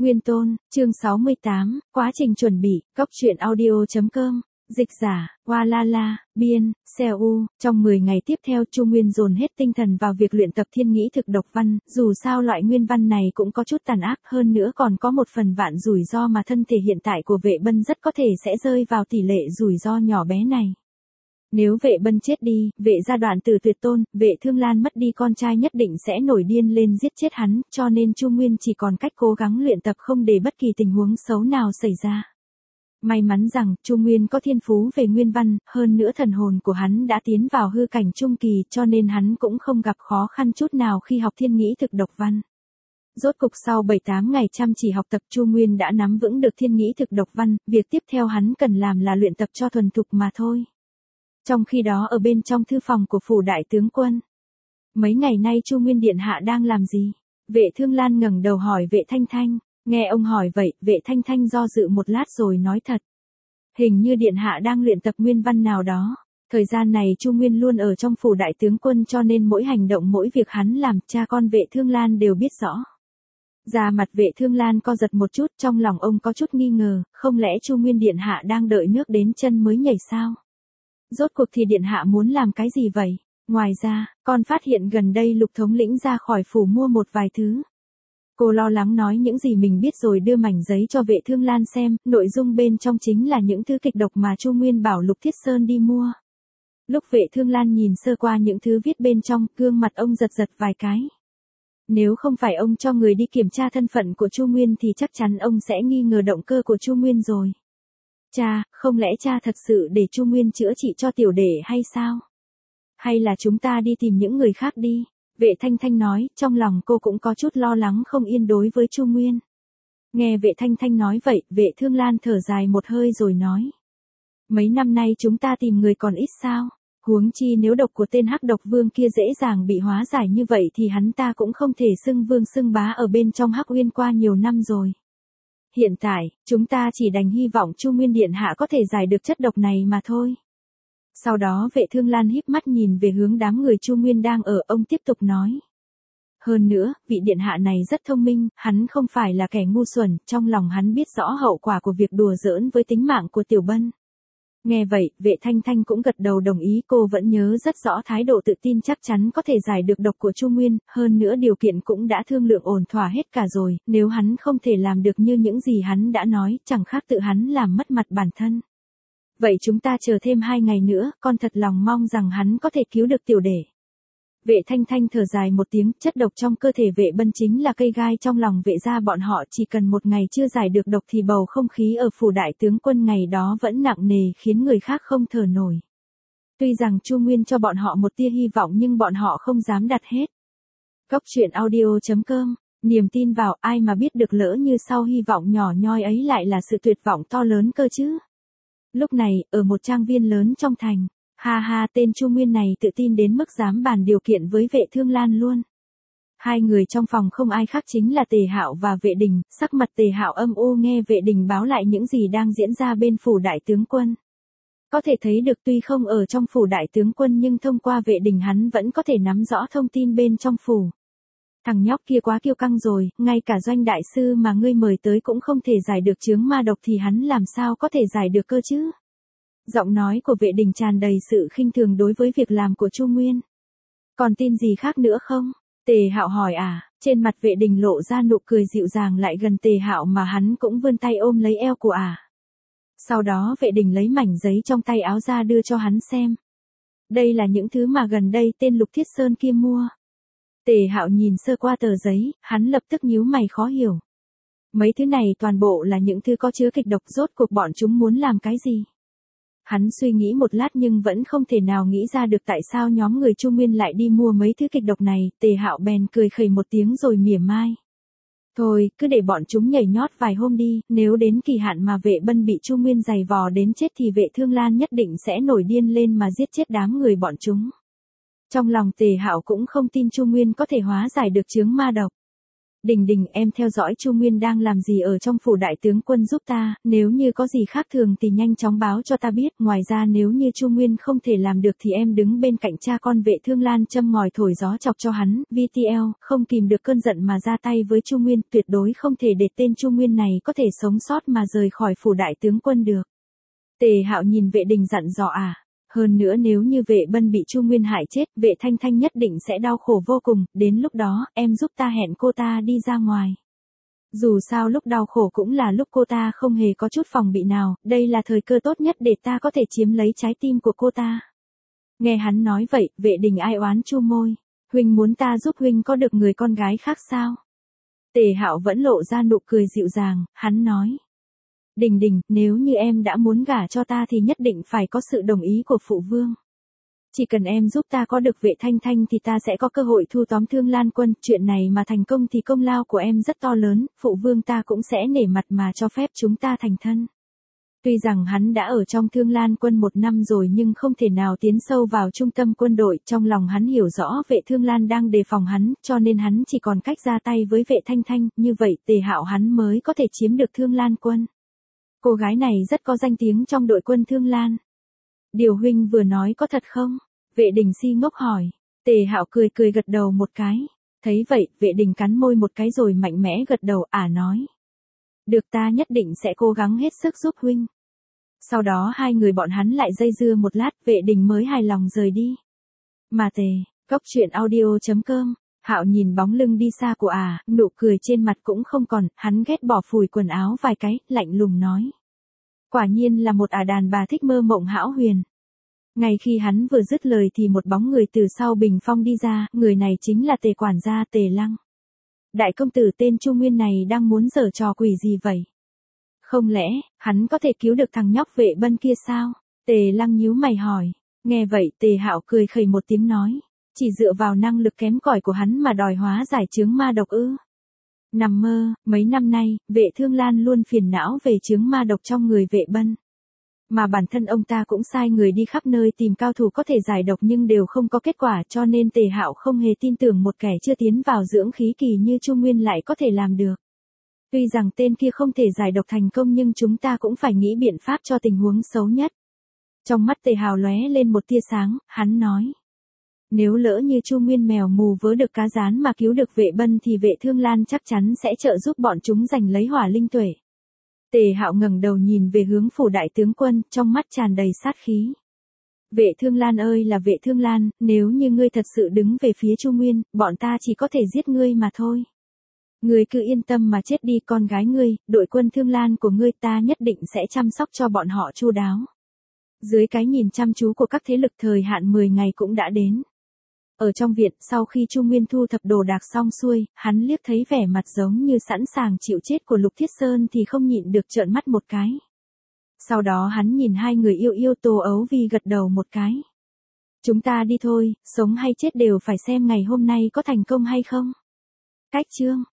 Nguyên Tôn, chương 68, quá trình chuẩn bị, Cóc truyện audio.com, dịch giả, Walala, biên, Seo. Trong 10 ngày tiếp theo Chu Nguyên dồn hết tinh thần vào việc luyện tập thiên nghĩ thực độc văn, dù sao loại nguyên văn này cũng có chút tàn ác, hơn nữa còn có một phần vạn rủi ro mà thân thể hiện tại của Vệ Bân rất có thể sẽ rơi vào tỷ lệ rủi ro nhỏ bé này. Nếu Vệ Bân chết đi, Vệ gia đoạn tử tuyệt tôn, Vệ Thương Lan mất đi con trai nhất định sẽ nổi điên lên giết chết hắn, cho nên Chu Nguyên chỉ còn cách cố gắng luyện tập không để bất kỳ tình huống xấu nào xảy ra. May mắn rằng, Chu Nguyên có thiên phú về nguyên văn, hơn nữa thần hồn của hắn đã tiến vào hư cảnh trung kỳ cho nên hắn cũng không gặp khó khăn chút nào khi học thiên nghĩ thực độc văn. Rốt cục sau 7-8 ngày chăm chỉ học tập Chu Nguyên đã nắm vững được thiên nghĩ thực độc văn, việc tiếp theo hắn cần làm là luyện tập cho thuần thục mà thôi. Trong khi đó ở bên trong thư phòng của phủ đại tướng quân. Mấy ngày nay Chu Nguyên điện hạ đang làm gì? Vệ Thương Lan ngẩng đầu hỏi Vệ Thanh Thanh. Nghe ông hỏi vậy, Vệ Thanh Thanh do dự một lát rồi nói thật. Hình như điện hạ đang luyện tập nguyên văn nào đó. Thời gian này Chu Nguyên luôn ở trong phủ đại tướng quân cho nên mỗi hành động mỗi việc hắn làm cha con Vệ Thương Lan đều biết rõ. Da mặt Vệ Thương Lan co giật một chút, trong lòng ông có chút nghi ngờ, không lẽ Chu Nguyên điện hạ đang đợi nước đến chân mới nhảy sao? Rốt cuộc thì điện hạ muốn làm cái gì vậy? Ngoài ra, con phát hiện gần đây Lục thống lĩnh ra khỏi phủ mua một vài thứ. Cô lo lắng nói những gì mình biết rồi đưa mảnh giấy cho Vệ Thương Lan xem, nội dung bên trong chính là những thứ kịch độc mà Chu Nguyên bảo Lục Thiết Sơn đi mua. Lúc Vệ Thương Lan nhìn sơ qua những thứ viết bên trong, gương mặt ông giật giật vài cái. Nếu không phải ông cho người đi kiểm tra thân phận của Chu Nguyên thì chắc chắn ông sẽ nghi ngờ động cơ của Chu Nguyên rồi. Cha, không lẽ cha thật sự để Chu Nguyên chữa trị cho tiểu đệ hay sao? Hay là chúng ta đi tìm những người khác đi? Vệ Thanh Thanh nói, trong lòng cô cũng có chút lo lắng không yên đối với Chu Nguyên. Nghe Vệ Thanh Thanh nói vậy, Vệ Thương Lan thở dài một hơi rồi nói. Mấy năm nay chúng ta tìm người còn ít sao? Huống chi nếu độc của tên Hắc Độc Vương kia dễ dàng bị hóa giải như vậy thì hắn ta cũng không thể xưng vương xưng bá ở bên trong Hắc Uyên qua nhiều năm rồi. Hiện tại, chúng ta chỉ đành hy vọng Chu Nguyên điện hạ có thể giải được chất độc này mà thôi. Sau đó Vệ Thương Lan híp mắt nhìn về hướng đám người Chu Nguyên đang ở, ông tiếp tục nói. Hơn nữa, vị điện hạ này rất thông minh, hắn không phải là kẻ ngu xuẩn, trong lòng hắn biết rõ hậu quả của việc đùa giỡn với tính mạng của Tiểu Bân. Nghe vậy, Vệ Thanh Thanh cũng gật đầu đồng ý, cô vẫn nhớ rất rõ thái độ tự tin chắc chắn có thể giải được độc của Chu Nguyên, hơn nữa điều kiện cũng đã thương lượng ổn thỏa hết cả rồi, nếu hắn không thể làm được như những gì hắn đã nói, chẳng khác tự hắn làm mất mặt bản thân. Vậy chúng ta chờ thêm 2 ngày nữa, con thật lòng mong rằng hắn có thể cứu được tiểu đệ. Vệ Thanh Thanh thở dài một tiếng, chất độc trong cơ thể Vệ Bân chính là cây gai trong lòng Vệ gia bọn họ, chỉ cần một ngày chưa giải được độc thì bầu không khí ở phủ đại tướng quân ngày đó vẫn nặng nề khiến người khác không thở nổi. Tuy rằng Chu Nguyên cho bọn họ một tia hy vọng nhưng bọn họ không dám đặt hết. Cóc truyện audio.com, niềm tin vào, ai mà biết được lỡ như sau hy vọng nhỏ nhoi ấy lại là sự tuyệt vọng to lớn cơ chứ. Lúc này, ở một trang viên lớn trong thành, ha ha, tên Chu Nguyên này tự tin đến mức dám bàn điều kiện với Vệ Thương Lan luôn. Hai người trong phòng không ai khác chính là Tề Hạo và Vệ Đình, sắc mặt Tề Hạo âm u nghe Vệ Đình báo lại những gì đang diễn ra bên phủ đại tướng quân. Có thể thấy được tuy không ở trong phủ đại tướng quân nhưng thông qua Vệ Đình hắn vẫn có thể nắm rõ thông tin bên trong phủ. Thằng nhóc kia quá kiêu căng rồi, ngay cả Doanh đại sư mà ngươi mời tới cũng không thể giải được chướng ma độc thì hắn làm sao có thể giải được cơ chứ? Giọng nói của Vệ Đình tràn đầy sự khinh thường đối với việc làm của Chu Nguyên. Còn tin gì khác nữa không? Tề Hạo hỏi trên mặt Vệ Đình lộ ra nụ cười dịu dàng lại gần Tề Hạo mà hắn cũng vươn tay ôm lấy eo của Sau đó Vệ Đình lấy mảnh giấy trong tay áo ra đưa cho hắn xem. Đây là những thứ mà gần đây tên Lục Thiết Sơn kia mua. Tề Hạo nhìn sơ qua tờ giấy, hắn lập tức nhíu mày khó hiểu. Mấy thứ này toàn bộ là những thứ có chứa kịch độc, rốt cuộc bọn chúng muốn làm cái gì? Hắn suy nghĩ một lát nhưng vẫn không thể nào nghĩ ra được tại sao nhóm người Chu Nguyên lại đi mua mấy thứ kịch độc này, Tề Hạo bèn cười khẩy một tiếng rồi mỉa mai. Thôi, cứ để bọn chúng nhảy nhót vài hôm đi, nếu đến kỳ hạn mà Vệ Bân bị Chu Nguyên giày vò đến chết thì Vệ Thương Lan nhất định sẽ nổi điên lên mà giết chết đám người bọn chúng. Trong lòng Tề Hạo cũng không tin Chu Nguyên có thể hóa giải được chướng ma độc. Đình Đình, em theo dõi Chu Nguyên đang làm gì ở trong phủ đại tướng quân giúp ta, nếu như có gì khác thường thì nhanh chóng báo cho ta biết, ngoài ra nếu như Chu Nguyên không thể làm được thì em đứng bên cạnh cha con Vệ Thương Lan châm ngòi thổi gió chọc cho hắn, VTL, không kìm được cơn giận mà ra tay với Chu Nguyên, tuyệt đối không thể để tên Chu Nguyên này có thể sống sót mà rời khỏi phủ đại tướng quân được. Tề Hạo nhìn Vệ Đình dặn dò hơn nữa nếu như Vệ Bân bị Chu Nguyên hại chết, Vệ Thanh Thanh nhất định sẽ đau khổ vô cùng, đến lúc đó, em giúp ta hẹn cô ta đi ra ngoài. Dù sao lúc đau khổ cũng là lúc cô ta không hề có chút phòng bị nào, đây là thời cơ tốt nhất để ta có thể chiếm lấy trái tim của cô ta. Nghe hắn nói vậy, Vệ Đình ai oán chu môi. Huynh muốn ta giúp huynh có được người con gái khác sao? Tề Hạo vẫn lộ ra nụ cười dịu dàng, hắn nói. Đình Đình, nếu như em đã muốn gả cho ta thì nhất định phải có sự đồng ý của phụ vương. Chỉ cần em giúp ta có được Vệ Thanh Thanh thì ta sẽ có cơ hội thu tóm Thương Lan Quân, chuyện này mà thành công thì công lao của em rất to lớn, phụ vương ta cũng sẽ nể mặt mà cho phép chúng ta thành thân. Tuy rằng hắn đã ở trong Thương Lan Quân 1 năm rồi nhưng không thể nào tiến sâu vào trung tâm quân đội, trong lòng hắn hiểu rõ Vệ Thương Lan đang đề phòng hắn, cho nên hắn chỉ còn cách ra tay với Vệ Thanh Thanh, như vậy Tề Hạo hắn mới có thể chiếm được Thương Lan Quân. Cô gái này rất có danh tiếng trong đội quân Thương Lan. Điều huynh vừa nói có thật không? Vệ Đình si ngốc hỏi. Tề Hạo cười cười gật đầu một cái. Thấy vậy, Vệ Đình cắn môi một cái rồi mạnh mẽ gật đầu, nói. Được, ta nhất định sẽ cố gắng hết sức giúp huynh. Sau đó hai người bọn hắn lại dây dưa một lát, Vệ Đình mới hài lòng rời đi. Mà Cốc truyện audio.com, Hạo nhìn bóng lưng đi xa của nụ cười trên mặt cũng không còn, hắn ghét bỏ phủi quần áo vài cái, lạnh lùng nói. Quả nhiên là một đàn bà thích mơ mộng hão huyền. Ngay khi hắn vừa dứt lời thì một bóng người từ sau bình phong đi ra, người này chính là Tề quản gia Tề Lăng. Đại công tử tên Chu Nguyên này đang muốn giở trò quỷ gì vậy? Không lẽ, hắn có thể cứu được thằng nhóc Vệ Bân kia sao? Tề Lăng nhíu mày hỏi. Nghe vậy Tề Hạo cười khẩy một tiếng nói. Chỉ dựa vào năng lực kém cỏi của hắn mà đòi hóa giải chướng ma độc ư? Nằm mơ, mấy năm nay, Vệ Thương Lan luôn phiền não về chướng ma độc trong người Vệ Bân. Mà bản thân ông ta cũng sai người đi khắp nơi tìm cao thủ có thể giải độc nhưng đều không có kết quả, cho nên Tề Hạo không hề tin tưởng một kẻ chưa tiến vào dưỡng khí kỳ như Chu Nguyên lại có thể làm được. Tuy rằng tên kia không thể giải độc thành công nhưng chúng ta cũng phải nghĩ biện pháp cho tình huống xấu nhất. Trong mắt Tề Hạo lóe lên một tia sáng, hắn nói. Nếu lỡ như Chu Nguyên mèo mù vớ được cá rán mà cứu được Vệ Bân thì Vệ Thương Lan chắc chắn sẽ trợ giúp bọn chúng giành lấy hỏa linh tuệ. Tề Hạo ngẩng đầu nhìn về hướng phủ đại tướng quân, trong mắt tràn đầy sát khí. Vệ Thương Lan ơi là Vệ Thương Lan, nếu như ngươi thật sự đứng về phía Chu Nguyên, bọn ta chỉ có thể giết ngươi mà thôi. Ngươi cứ yên tâm mà chết đi, con gái ngươi, đội quân Thương Lan của ngươi ta nhất định sẽ chăm sóc cho bọn họ chu đáo. Dưới cái nhìn chăm chú của các thế lực thời hạn 10 ngày cũng đã đến. Ở trong viện, sau khi Chu Nguyên thu thập đồ đạc xong xuôi, hắn liếc thấy vẻ mặt giống như sẵn sàng chịu chết của Lục Thiết Sơn thì không nhịn được trợn mắt một cái. Sau đó hắn nhìn hai người yêu yêu Tô Ấu Vi gật đầu một cái. Chúng ta đi thôi, sống hay chết đều phải xem ngày hôm nay có thành công hay không. Cách chương